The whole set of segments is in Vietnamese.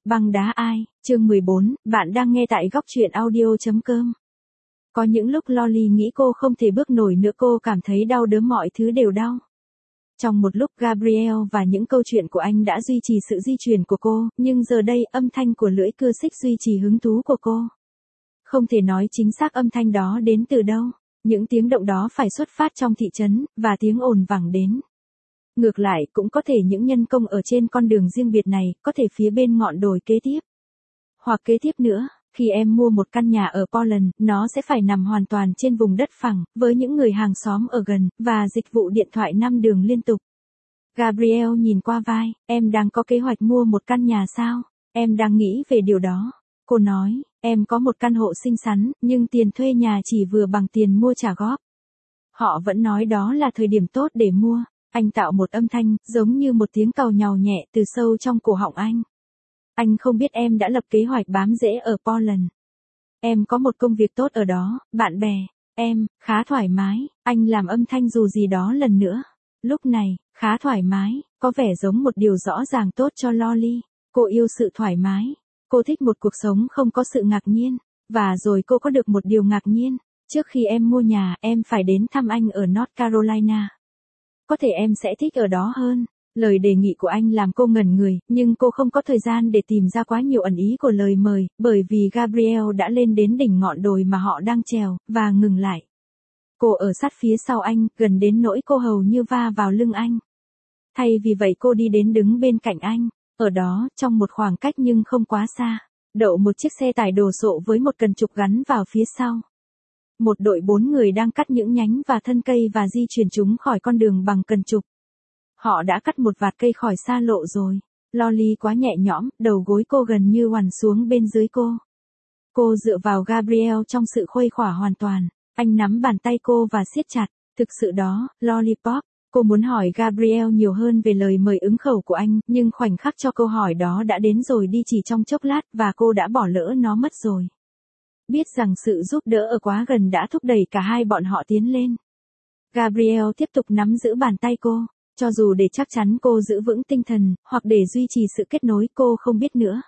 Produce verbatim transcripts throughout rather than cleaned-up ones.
Băng đá ai, chương mười bốn, bạn đang nghe tại góc truyện audio.com. Có những lúc Lolly nghĩ cô không thể bước nổi nữa, cô cảm thấy đau đớn, mọi thứ đều đau. Trong một lúc Gabriel và những câu chuyện của anh đã duy trì sự di chuyển của cô, nhưng giờ đây âm thanh của lưỡi cưa xích duy trì hứng thú của cô. Không thể nói chính xác âm thanh đó đến từ đâu, những tiếng động đó phải xuất phát trong thị trấn, và tiếng ồn vẳng đến. Ngược lại, cũng có thể những nhân công ở trên con đường riêng biệt này, có thể phía bên ngọn đồi kế tiếp. Hoặc kế tiếp nữa, khi em mua một căn nhà ở Portland, nó sẽ phải nằm hoàn toàn trên vùng đất phẳng, với những người hàng xóm ở gần, và dịch vụ điện thoại năm đường liên tục. Gabriel nhìn qua vai, em đang có kế hoạch mua một căn nhà sao? Em đang nghĩ về điều đó. Cô nói, em có một căn hộ xinh xắn, nhưng tiền thuê nhà chỉ vừa bằng tiền mua trả góp. Họ vẫn nói đó là thời điểm tốt để mua. Anh tạo một âm thanh, giống như một tiếng càu nhàu nhẹ từ sâu trong cổ họng anh. Anh không biết em đã lập kế hoạch bám rễ ở Portland. Em có một công việc tốt ở đó, bạn bè. Em, khá thoải mái. Anh làm âm thanh dù gì đó lần nữa. Lúc này, khá thoải mái, có vẻ giống một điều rõ ràng tốt cho Lolly. Cô yêu sự thoải mái. Cô thích một cuộc sống không có sự ngạc nhiên. Và rồi cô có được một điều ngạc nhiên. Trước khi em mua nhà, em phải đến thăm anh ở North Carolina. Có thể em sẽ thích ở đó hơn. Lời đề nghị của anh làm cô ngẩn người, nhưng cô không có thời gian để tìm ra quá nhiều ẩn ý của lời mời, bởi vì Gabriel đã lên đến đỉnh ngọn đồi mà họ đang trèo, và ngừng lại. Cô ở sát phía sau anh, gần đến nỗi cô hầu như va vào lưng anh. Thay vì vậy cô đi đến đứng bên cạnh anh, ở đó, trong một khoảng cách nhưng không quá xa, đậu một chiếc xe tải đồ sộ với một cần trục gắn vào phía sau. Một đội bốn người đang cắt những nhánh và thân cây và di chuyển chúng khỏi con đường bằng cần trục. Họ đã cắt một vạt cây khỏi xa lộ rồi. Lolly quá nhẹ nhõm, đầu gối cô gần như hoàn xuống bên dưới cô. Cô dựa vào Gabriel trong sự khuây khỏa hoàn toàn. Anh nắm bàn tay cô và siết chặt. Thực sự đó, Lollipop. Cô muốn hỏi Gabriel nhiều hơn về lời mời ứng khẩu của anh, nhưng khoảnh khắc cho câu hỏi đó đã đến rồi đi chỉ trong chốc lát, và cô đã bỏ lỡ nó mất rồi. Biết rằng sự giúp đỡ ở quá gần đã thúc đẩy cả hai bọn họ tiến lên. Gabriel tiếp tục nắm giữ bàn tay cô, cho dù để chắc chắn cô giữ vững tinh thần, hoặc để duy trì sự kết nối, cô không biết nữa.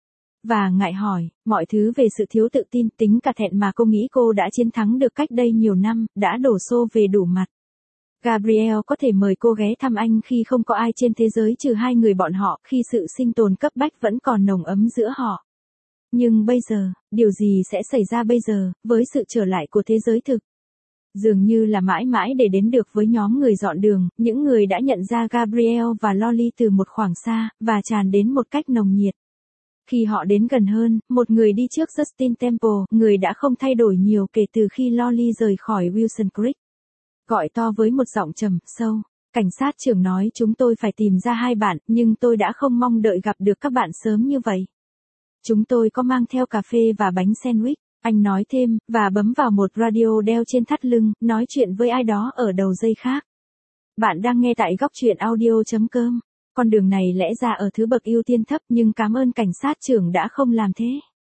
Và ngại hỏi, mọi thứ về sự thiếu tự tin, tính cả thẹn mà cô nghĩ cô đã chiến thắng được cách đây nhiều năm, đã đổ xô về đủ mặt. Gabriel có thể mời cô ghé thăm anh khi không có ai trên thế giới trừ hai người bọn họ, khi sự sinh tồn cấp bách vẫn còn nồng ấm giữa họ. Nhưng bây giờ, điều gì sẽ xảy ra bây giờ, với sự trở lại của thế giới thực? Dường như là mãi mãi để đến được với nhóm người dọn đường, những người đã nhận ra Gabriel và Lolly từ một khoảng xa, và tràn đến một cách nồng nhiệt. Khi họ đến gần hơn, một người đi trước Justin Temple, người đã không thay đổi nhiều kể từ khi Lolly rời khỏi Wilson Creek. Gọi to với một giọng trầm, sâu. Cảnh sát trưởng nói chúng tôi phải tìm ra hai bạn, nhưng tôi đã không mong đợi gặp được các bạn sớm như vậy. Chúng tôi có mang theo cà phê và bánh sandwich, anh nói thêm, và bấm vào một radio đeo trên thắt lưng, nói chuyện với ai đó ở đầu dây khác. Bạn đang nghe tại góc truyện audio.com. Con đường này lẽ ra ở thứ bậc ưu tiên thấp, nhưng cảm ơn cảnh sát trưởng đã không làm thế.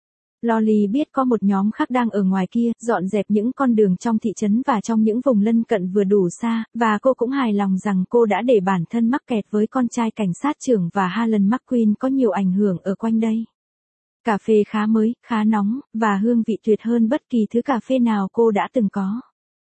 Lolly biết có một nhóm khác đang ở ngoài kia, dọn dẹp những con đường trong thị trấn và trong những vùng lân cận vừa đủ xa, và cô cũng hài lòng rằng cô đã để bản thân mắc kẹt với con trai cảnh sát trưởng và Harlan McQueen có nhiều ảnh hưởng ở quanh đây. Cà phê khá mới, khá nóng, và hương vị tuyệt hơn bất kỳ thứ cà phê nào cô đã từng có.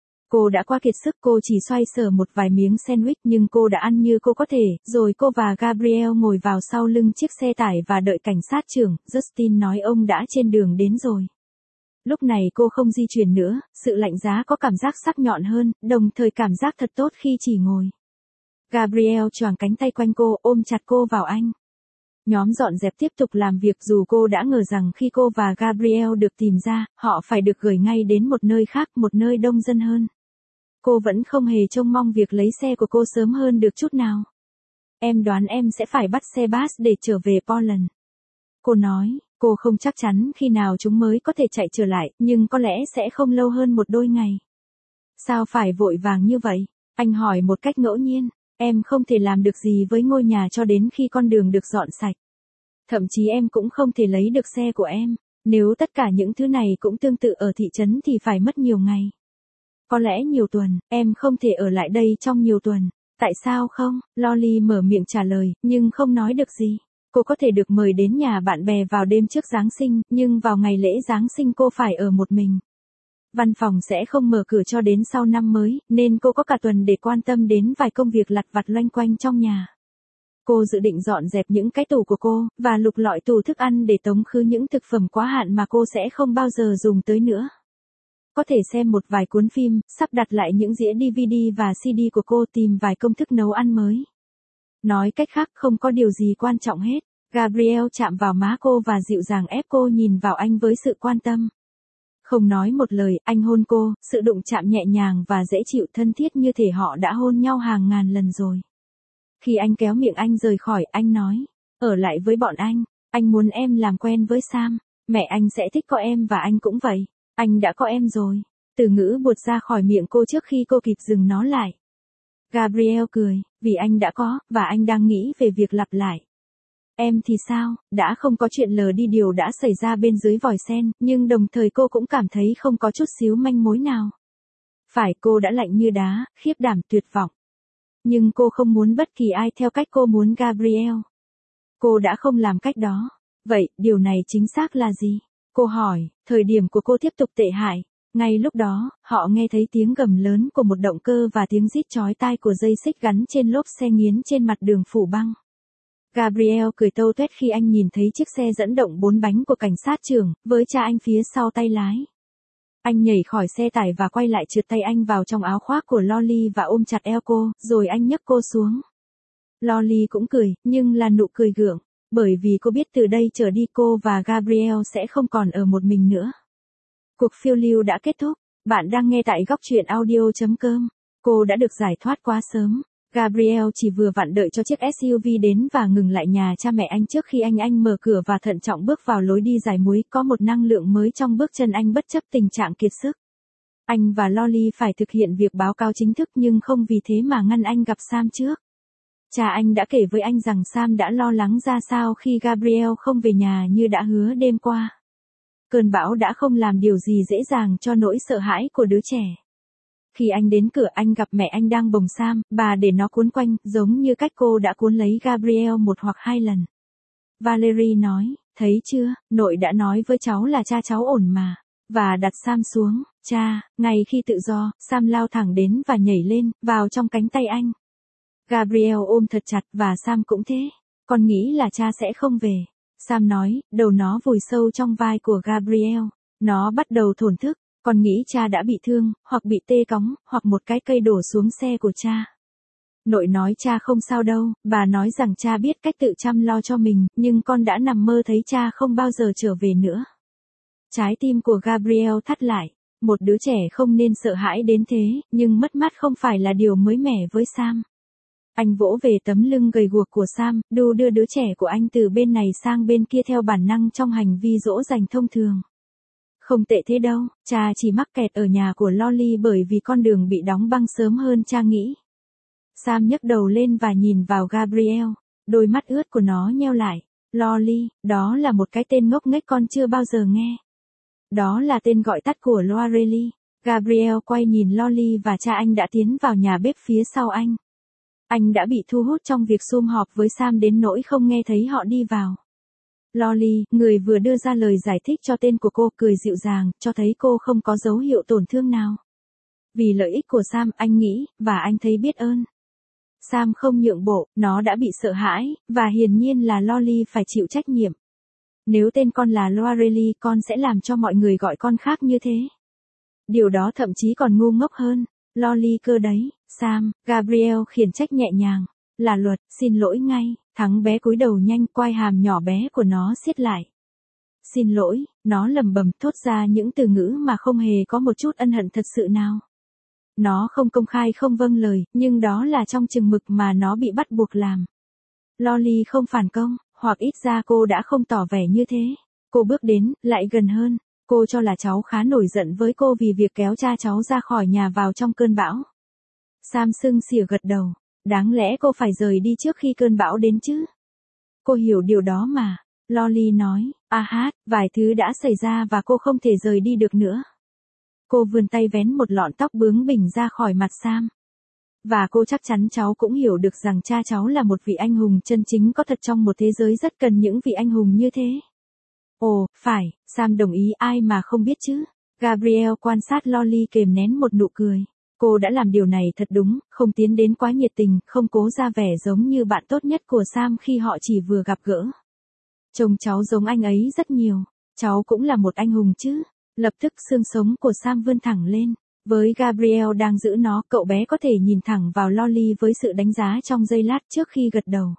Cô đã qua kiệt sức, cô chỉ xoay sở một vài miếng sandwich, nhưng cô đã ăn như cô có thể, rồi cô và Gabriel ngồi vào sau lưng chiếc xe tải và đợi cảnh sát trưởng. Justin nói ông đã trên đường đến rồi. Lúc này cô không di chuyển nữa, sự lạnh giá có cảm giác sắc nhọn hơn, đồng thời cảm giác thật tốt khi chỉ ngồi. Gabriel choàng cánh tay quanh cô, ôm chặt cô vào anh. Nhóm dọn dẹp tiếp tục làm việc, dù cô đã ngờ rằng khi cô và Gabriel được tìm ra, họ phải được gửi ngay đến một nơi khác, một nơi đông dân hơn. Cô vẫn không hề trông mong việc lấy xe của cô sớm hơn được chút nào. Em đoán em sẽ phải bắt xe bus để trở về Portland. Cô nói, cô không chắc chắn khi nào chúng mới có thể chạy trở lại, nhưng có lẽ sẽ không lâu hơn một đôi ngày. Sao phải vội vàng như vậy? Anh hỏi một cách ngẫu nhiên. Em không thể làm được gì với ngôi nhà cho đến khi con đường được dọn sạch. Thậm chí em cũng không thể lấy được xe của em. Nếu tất cả những thứ này cũng tương tự ở thị trấn thì phải mất nhiều ngày. Có lẽ nhiều tuần, em không thể ở lại đây trong nhiều tuần. Tại sao không? Lolly mở miệng trả lời, nhưng không nói được gì. Cô có thể được mời đến nhà bạn bè vào đêm trước Giáng sinh, nhưng vào ngày lễ Giáng sinh cô phải ở một mình. Văn phòng sẽ không mở cửa cho đến sau năm mới, nên cô có cả tuần để quan tâm đến vài công việc lặt vặt loanh quanh trong nhà. Cô dự định dọn dẹp những cái tủ của cô, và lục lọi tủ thức ăn để tống khứ những thực phẩm quá hạn mà cô sẽ không bao giờ dùng tới nữa. Có thể xem một vài cuốn phim, sắp đặt lại những đĩa đê vê đê và xê đê của cô, tìm vài công thức nấu ăn mới. Nói cách khác, không có điều gì quan trọng hết. Gabriel chạm vào má cô và dịu dàng ép cô nhìn vào anh với sự quan tâm. Không nói một lời, anh hôn cô, sự đụng chạm nhẹ nhàng và dễ chịu, thân thiết như thể họ đã hôn nhau hàng ngàn lần rồi. Khi anh kéo miệng anh rời khỏi, anh nói, ở lại với bọn anh, anh muốn em làm quen với Sam, mẹ anh sẽ thích có em và anh cũng vậy, anh đã có em rồi. Từ ngữ buột ra khỏi miệng cô trước khi cô kịp dừng nó lại. Gabriel cười, vì anh đã có, và anh đang nghĩ về việc lặp lại. Em thì sao, đã không có chuyện lờ đi điều đã xảy ra bên dưới vòi sen, nhưng đồng thời cô cũng cảm thấy không có chút xíu manh mối nào. Phải, cô đã lạnh như đá, khiếp đảm, tuyệt vọng. Nhưng cô không muốn bất kỳ ai theo cách cô muốn Gabriel. Cô đã không làm cách đó. Vậy, điều này chính xác là gì? Cô hỏi, thời điểm của cô tiếp tục tệ hại. Ngay lúc đó, họ nghe thấy tiếng gầm lớn của một động cơ và tiếng rít chói tai của dây xích gắn trên lốp xe nghiến trên mặt đường phủ băng. Gabriel cười tâu tuét khi anh nhìn thấy chiếc xe dẫn động bốn bánh của cảnh sát trưởng, với cha anh phía sau tay lái. Anh nhảy khỏi xe tải và quay lại, trượt tay anh vào trong áo khoác của Lolly và ôm chặt eo cô, rồi anh nhấc cô xuống. Lolly cũng cười, nhưng là nụ cười gượng, bởi vì cô biết từ đây trở đi cô và Gabriel sẽ không còn ở một mình nữa. Cuộc phiêu lưu đã kết thúc. Bạn đang nghe tại góc truyện audio chấm com. Cô đã được giải thoát quá sớm. Gabriel chỉ vừa vặn đợi cho chiếc ét u vê đến và ngừng lại nhà cha mẹ anh trước khi anh anh mở cửa và thận trọng bước vào lối đi dài muối, có một năng lượng mới trong bước chân anh bất chấp tình trạng kiệt sức. Anh và Lolly phải thực hiện việc báo cáo chính thức, nhưng không vì thế mà ngăn anh gặp Sam trước. Cha anh đã kể với anh rằng Sam đã lo lắng ra sao khi Gabriel không về nhà như đã hứa đêm qua. Cơn bão đã không làm điều gì dễ dàng cho nỗi sợ hãi của đứa trẻ. Khi anh đến cửa, anh gặp mẹ anh đang bồng Sam, bà để nó cuốn quanh, giống như cách cô đã cuốn lấy Gabriel một hoặc hai lần. Valerie nói, thấy chưa, nội đã nói với cháu là cha cháu ổn mà, và đặt Sam xuống. Cha, ngay khi tự do, Sam lao thẳng đến và nhảy lên, vào trong cánh tay anh. Gabriel ôm thật chặt, và Sam cũng thế. Con nghĩ là cha sẽ không về. Sam nói, đầu nó vùi sâu trong vai của Gabriel. Nó bắt đầu thổn thức. Con nghĩ cha đã bị thương, hoặc bị tê cóng, hoặc một cái cây đổ xuống xe của cha. Nội nói cha không sao đâu, bà nói rằng cha biết cách tự chăm lo cho mình, nhưng con đã nằm mơ thấy cha không bao giờ trở về nữa. Trái tim của Gabriel thắt lại. Một đứa trẻ không nên sợ hãi đến thế, nhưng mất mát không phải là điều mới mẻ với Sam. Anh vỗ về tấm lưng gầy guộc của Sam, đu đưa đứa trẻ của anh từ bên này sang bên kia theo bản năng trong hành vi dỗ dành thông thường. Không tệ thế đâu, cha chỉ mắc kẹt ở nhà của Lolly bởi vì con đường bị đóng băng sớm hơn cha nghĩ. Sam nhấc đầu lên và nhìn vào Gabriel, đôi mắt ướt của nó nheo lại. Lolly, đó là một cái tên ngốc nghếch con chưa bao giờ nghe. Đó là tên gọi tắt của Lorelei. Gabriel quay nhìn Lolly và cha anh đã tiến vào nhà bếp phía sau anh. Anh đã bị thu hút trong việc sum họp với Sam đến nỗi không nghe thấy họ đi vào. Lolly, người vừa đưa ra lời giải thích cho tên của cô, cười dịu dàng, cho thấy cô không có dấu hiệu tổn thương nào. Vì lợi ích của Sam, anh nghĩ, và anh thấy biết ơn. Sam không nhượng bộ, nó đã bị sợ hãi, và hiển nhiên là Lolly phải chịu trách nhiệm. Nếu tên con là Lorelei, con sẽ làm cho mọi người gọi con khác như thế. Điều đó thậm chí còn ngu ngốc hơn. Lolly cơ đấy, Sam. Gabriel khiển trách nhẹ nhàng. Là luật, xin lỗi ngay. Thắng bé cúi đầu nhanh, quai hàm nhỏ bé của nó siết lại. Xin lỗi, nó lẩm bẩm, thốt ra những từ ngữ mà không hề có một chút ân hận thật sự nào. Nó không công khai không vâng lời, nhưng đó là trong chừng mực mà nó bị bắt buộc làm. Lolly không phản công, hoặc ít ra cô đã không tỏ vẻ như thế. Cô bước đến, lại gần hơn. Cô cho là cháu khá nổi giận với cô vì việc kéo cha cháu ra khỏi nhà vào trong cơn bão. Sam sưng xỉa gật đầu. Đáng lẽ cô phải rời đi trước khi cơn bão đến chứ. Cô hiểu điều đó mà. Lolly nói, à hát, vài thứ đã xảy ra và cô không thể rời đi được nữa. Cô vươn tay vén một lọn tóc bướng bỉnh ra khỏi mặt Sam. Và cô chắc chắn cháu cũng hiểu được rằng cha cháu là một vị anh hùng chân chính có thật trong một thế giới rất cần những vị anh hùng như thế. Ồ, phải, Sam đồng ý, ai mà không biết chứ. Gabrielle quan sát Lolly kềm nén một nụ cười. Cô đã làm điều này thật đúng, không tiến đến quá nhiệt tình, không cố ra vẻ giống như bạn tốt nhất của Sam khi họ chỉ vừa gặp gỡ. Trông cháu giống anh ấy rất nhiều, cháu cũng là một anh hùng chứ. Lập tức xương sống của Sam vươn thẳng lên. Với Gabrielle đang giữ nó, cậu bé có thể nhìn thẳng vào Lolly với sự đánh giá trong giây lát trước khi gật đầu.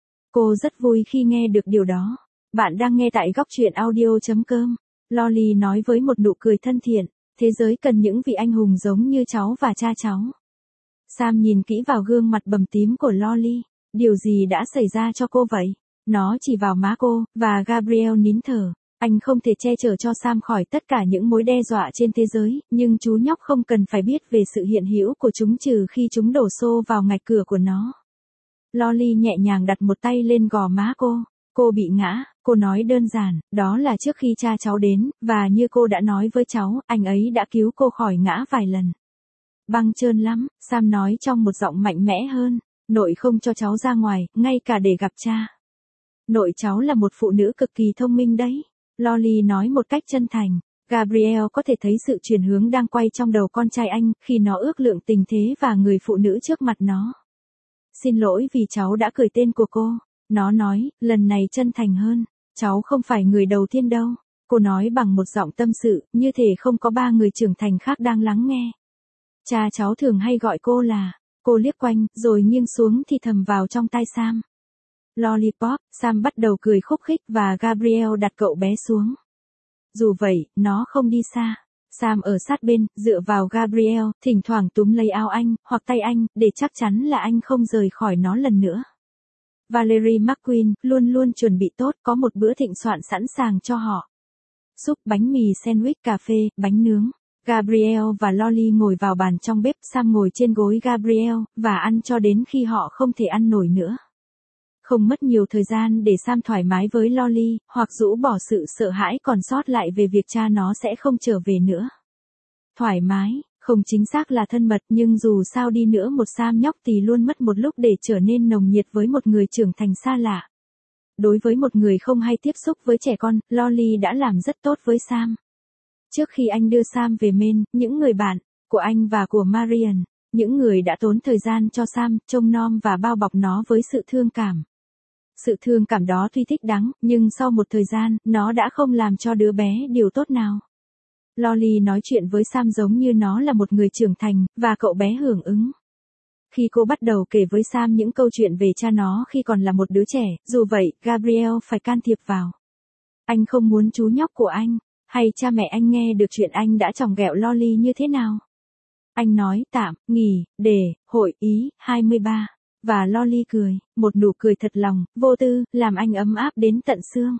Cô rất vui khi nghe được điều đó. Bạn đang nghe tại góc truyện audio chấm com. Lolly nói với một nụ cười thân thiện. Thế giới cần những vị anh hùng giống như cháu và cha cháu. Sam nhìn kỹ vào gương mặt bầm tím của Lolly. Điều gì đã xảy ra cho cô vậy? Nó chỉ vào má cô, và Gabrielle nín thở. Anh không thể che chở cho Sam khỏi tất cả những mối đe dọa trên thế giới, nhưng chú nhóc không cần phải biết về sự hiện hữu của chúng trừ khi chúng đổ xô vào ngạch cửa của nó. Lolly nhẹ nhàng đặt một tay lên gò má cô. Cô bị ngã, cô nói đơn giản, đó là trước khi cha cháu đến, và như cô đã nói với cháu, anh ấy đã cứu cô khỏi ngã vài lần. Băng trơn lắm, Sam nói trong một giọng mạnh mẽ hơn, nội không cho cháu ra ngoài, ngay cả để gặp cha. Nội cháu là một phụ nữ cực kỳ thông minh đấy. Lolly nói một cách chân thành. Gabrielle có thể thấy sự chuyển hướng đang quay trong đầu con trai anh khi nó ước lượng tình thế và người phụ nữ trước mặt nó. Xin lỗi vì cháu đã cười tên của cô. Nó nói, lần này chân thành hơn. Cháu không phải người đầu tiên đâu. Cô nói bằng một giọng tâm sự, như thể không có ba người trưởng thành khác đang lắng nghe. Cha cháu thường hay gọi cô là. Cô liếc quanh, rồi nghiêng xuống thì thầm vào trong tai Sam. Lollipop, Sam bắt đầu cười khúc khích và Gabrielle đặt cậu bé xuống. Dù vậy, nó không đi xa. Sam ở sát bên, dựa vào Gabrielle, thỉnh thoảng túm lấy áo anh, hoặc tay anh, để chắc chắn là anh không rời khỏi nó lần nữa. Valerie McQueen, luôn luôn chuẩn bị tốt, có một bữa thịnh soạn sẵn sàng cho họ. Súp, bánh mì, sandwich, cà phê, bánh nướng. Gabrielle và Lolly ngồi vào bàn trong bếp, Sam ngồi trên gối Gabrielle, và ăn cho đến khi họ không thể ăn nổi nữa. Không mất nhiều thời gian để Sam thoải mái với Lolly, hoặc rũ bỏ sự sợ hãi còn sót lại về việc cha nó sẽ không trở về nữa. Thoải mái, không chính xác là thân mật, nhưng dù sao đi nữa một Sam nhóc thì luôn mất một lúc để trở nên nồng nhiệt với một người trưởng thành xa lạ. Đối với một người không hay tiếp xúc với trẻ con, Lolly đã làm rất tốt với Sam. Trước khi anh đưa Sam về Maine, những người bạn của anh và của Marian, những người đã tốn thời gian cho Sam, trông nom và bao bọc nó với sự thương cảm. Sự thương cảm đó tuy thích đắng, nhưng sau một thời gian, nó đã không làm cho đứa bé điều tốt nào. Lolly nói chuyện với Sam giống như nó là một người trưởng thành, và cậu bé hưởng ứng. Khi cô bắt đầu kể với Sam những câu chuyện về cha nó khi còn là một đứa trẻ, dù vậy, Gabrielle phải can thiệp vào. Anh không muốn chú nhóc của anh, hay cha mẹ anh nghe được chuyện anh đã chọc ghẹo Lolly như thế nào. Anh nói, tạm, nghỉ, để, hội ý, hai mươi ba. Và Lolly cười, một nụ cười thật lòng, vô tư, làm anh ấm áp đến tận xương.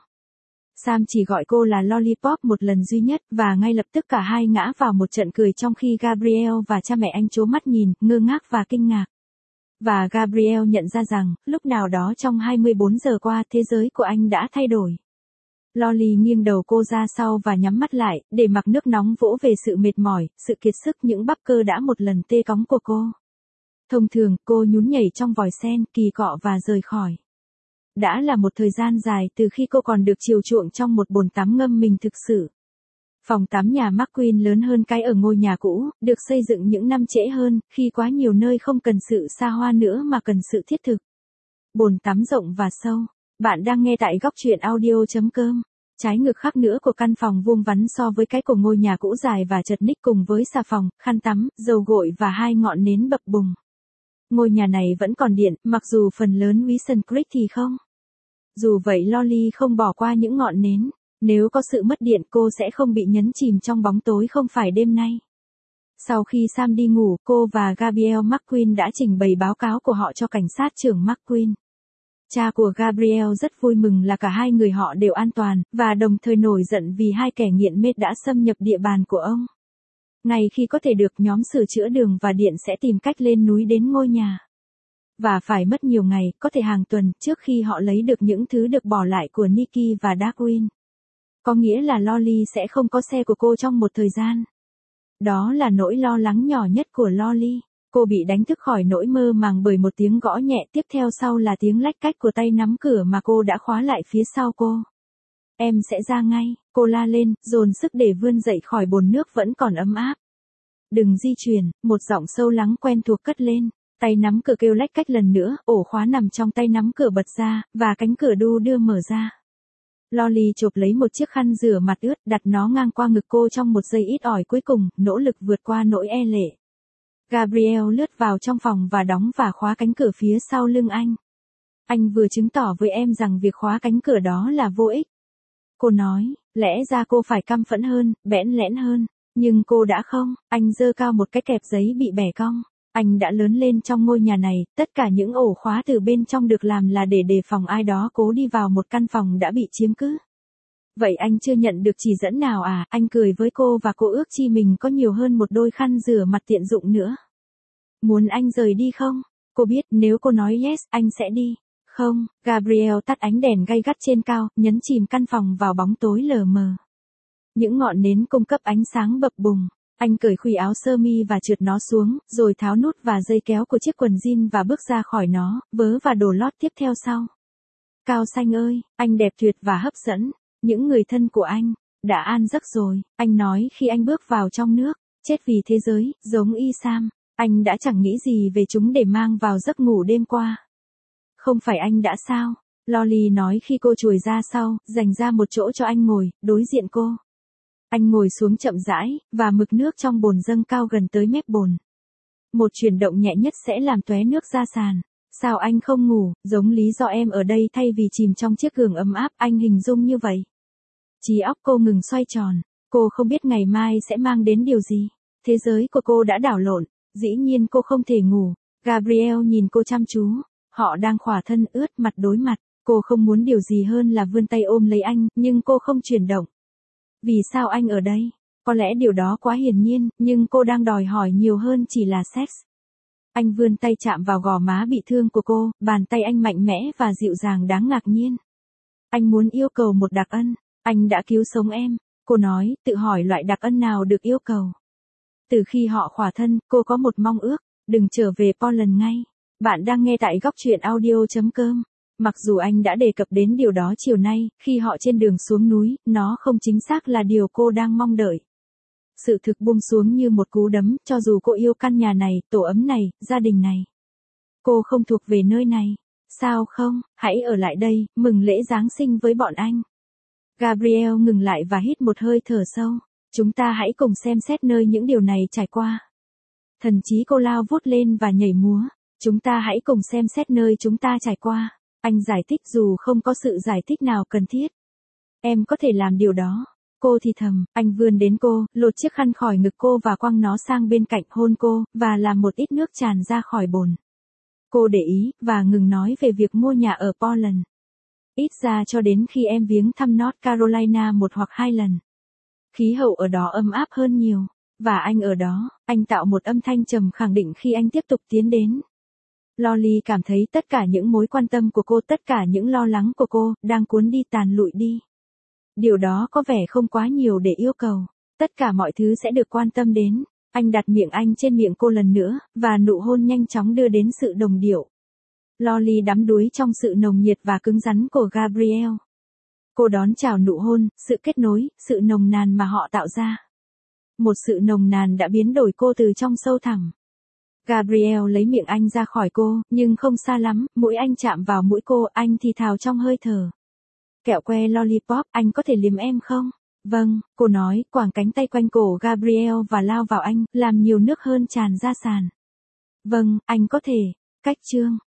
Sam chỉ gọi cô là Lollipop một lần duy nhất, và ngay lập tức cả hai ngã vào một trận cười trong khi Gabrielle và cha mẹ anh trố mắt nhìn, ngơ ngác và kinh ngạc. Và Gabrielle nhận ra rằng, lúc nào đó trong hai mươi bốn giờ qua, thế giới của anh đã thay đổi. Lolly nghiêng đầu cô ra sau và nhắm mắt lại, để mặc nước nóng vỗ về sự mệt mỏi, sự kiệt sức, những bắp cơ đã một lần tê cóng của cô. Thông thường, cô nhún nhảy trong vòi sen, kỳ cọ và rời khỏi. Đã là một thời gian dài từ khi cô còn được chiều chuộng trong một bồn tắm ngâm mình thực sự. Phòng tắm nhà McQueen lớn hơn cái ở ngôi nhà cũ, được xây dựng những năm trễ hơn, khi quá nhiều nơi không cần sự xa hoa nữa mà cần sự thiết thực. Bồn tắm rộng và sâu. Bạn đang nghe tại góc truyện audio chấm com. Trái ngược khác nữa của căn phòng vuông vắn so với cái của ngôi nhà cũ dài và chật ních cùng với xà phòng, khăn tắm, dầu gội và hai ngọn nến bập bùng. Ngôi nhà này vẫn còn điện, mặc dù phần lớn Wilson Creek thì không. Dù vậy Lolly không bỏ qua những ngọn nến. Nếu có sự mất điện cô sẽ không bị nhấn chìm trong bóng tối không phải đêm nay. Sau khi Sam đi ngủ, cô và Gabrielle McQueen đã trình bày báo cáo của họ cho cảnh sát trưởng McQueen. Cha của Gabrielle rất vui mừng là cả hai người họ đều an toàn, và đồng thời nổi giận vì hai kẻ nghiện meth đã xâm nhập địa bàn của ông. Ngay khi có thể được, nhóm sửa chữa đường và điện sẽ tìm cách lên núi đến ngôi nhà. Và phải mất nhiều ngày, có thể hàng tuần, trước khi họ lấy được những thứ được bỏ lại của Nikki và Darwin. Có nghĩa là Lolly sẽ không có xe của cô trong một thời gian. Đó là nỗi lo lắng nhỏ nhất của Lolly. Cô bị đánh thức khỏi nỗi mơ màng bởi một tiếng gõ nhẹ, tiếp theo sau là tiếng lách cách của tay nắm cửa mà cô đã khóa lại phía sau cô. Em sẽ ra ngay, cô la lên, dồn sức để vươn dậy khỏi bồn nước vẫn còn ấm áp. Đừng di chuyển, một giọng sâu lắng quen thuộc cất lên. Tay nắm cửa kêu lách cách lần nữa, ổ khóa nằm trong tay nắm cửa bật ra, và cánh cửa đu đưa mở ra. Lolly chộp lấy một chiếc khăn rửa mặt ướt, đặt nó ngang qua ngực cô trong một giây ít ỏi cuối cùng, nỗ lực vượt qua nỗi e lệ. Gabriel lướt vào trong phòng và đóng và khóa cánh cửa phía sau lưng anh. Anh vừa chứng tỏ với em rằng việc khóa cánh cửa đó là vô ích. Cô nói, lẽ ra cô phải căm phẫn hơn, bẽn lẽn hơn, nhưng cô đã không. Anh giơ cao một cái kẹp giấy bị bẻ cong. Anh đã lớn lên trong ngôi nhà này, tất cả những ổ khóa từ bên trong được làm là để đề phòng ai đó cố đi vào một căn phòng đã bị chiếm cứ. Vậy anh chưa nhận được chỉ dẫn nào à? Anh cười với cô và cô ước chi mình có nhiều hơn một đôi khăn rửa mặt tiện dụng nữa. Muốn anh rời đi không? Cô biết nếu cô nói yes, anh sẽ đi. Không, Gabriel tắt ánh đèn gay gắt trên cao, nhấn chìm căn phòng vào bóng tối lờ mờ. Những ngọn nến cung cấp ánh sáng bập bùng. Anh cởi khuy áo sơ mi và trượt nó xuống, rồi tháo nút và dây kéo của chiếc quần jean và bước ra khỏi nó, vớ và đồ lót tiếp theo sau. Cao xanh ơi, anh đẹp tuyệt và hấp dẫn. Những người thân của anh đã an giấc rồi, anh nói khi anh bước vào trong nước, chết vì thế giới, giống y Sam. Anh đã chẳng nghĩ gì về chúng để mang vào giấc ngủ đêm qua. Không phải anh đã sao? Lolly nói khi cô chùi ra sau, dành ra một chỗ cho anh ngồi, đối diện cô. Anh ngồi xuống chậm rãi, và mực nước trong bồn dâng cao gần tới mép bồn. Một chuyển động nhẹ nhất sẽ làm tóe nước ra sàn. Sao anh không ngủ, giống lý do em ở đây thay vì chìm trong chiếc giường ấm áp, anh hình dung như vậy. Trí óc cô ngừng xoay tròn, cô không biết ngày mai sẽ mang đến điều gì. Thế giới của cô đã đảo lộn, dĩ nhiên cô không thể ngủ. Gabriel nhìn cô chăm chú, họ đang khỏa thân ướt mặt đối mặt, cô không muốn điều gì hơn là vươn tay ôm lấy anh, nhưng cô không chuyển động. Vì sao anh ở đây? Có lẽ điều đó quá hiển nhiên, nhưng cô đang đòi hỏi nhiều hơn chỉ là sex. Anh vươn tay chạm vào gò má bị thương của cô, bàn tay anh mạnh mẽ và dịu dàng đáng ngạc nhiên. Anh muốn yêu cầu một đặc ân, anh đã cứu sống em, cô nói, tự hỏi loại đặc ân nào được yêu cầu. Từ khi họ khỏa thân, cô có một mong ước, đừng trở về Portland ngay. Bạn đang nghe tại góc truyện audio chấm com. Mặc dù anh đã đề cập đến điều đó chiều nay, khi họ trên đường xuống núi, nó không chính xác là điều cô đang mong đợi. Sự thực buông xuống như một cú đấm, cho dù cô yêu căn nhà này, tổ ấm này, gia đình này. Cô không thuộc về nơi này. Sao không, hãy ở lại đây, mừng lễ Giáng sinh với bọn anh. Gabriel ngừng lại và hít một hơi thở sâu. Chúng ta hãy cùng xem xét nơi những điều này trải qua. Thần trí cô lao vút lên và nhảy múa. Chúng ta hãy cùng xem xét nơi chúng ta trải qua. Anh giải thích dù không có sự giải thích nào cần thiết. Em có thể làm điều đó. Cô thì thầm, anh vươn đến cô, lột chiếc khăn khỏi ngực cô và quăng nó sang bên cạnh hôn cô, và làm một ít nước tràn ra khỏi bồn. Cô để ý, và ngừng nói về việc mua nhà ở Portland. Ít ra cho đến khi em viếng thăm North Carolina một hoặc hai lần. Khí hậu ở đó ấm áp hơn nhiều. Và anh ở đó, anh tạo một âm thanh trầm khẳng định khi anh tiếp tục tiến đến. Lolly cảm thấy tất cả những mối quan tâm của cô, tất cả những lo lắng của cô, đang cuốn đi tàn lụi đi. Điều đó có vẻ không quá nhiều để yêu cầu. Tất cả mọi thứ sẽ được quan tâm đến. Anh đặt miệng anh trên miệng cô lần nữa, và nụ hôn nhanh chóng đưa đến sự đồng điệu. Lolly đắm đuối trong sự nồng nhiệt và cứng rắn của Gabriel. Cô đón chào nụ hôn, sự kết nối, sự nồng nàn mà họ tạo ra. Một sự nồng nàn đã biến đổi cô từ trong sâu thẳm. Gabriel lấy miệng anh ra khỏi cô, nhưng không xa lắm, mũi anh chạm vào mũi cô, anh thì thào trong hơi thở. Kẹo que lollipop, anh có thể liếm em không? Vâng, cô nói, quàng cánh tay quanh cổ Gabriel và lao vào anh, làm nhiều nước hơn tràn ra sàn. Vâng, anh có thể. Cách chương.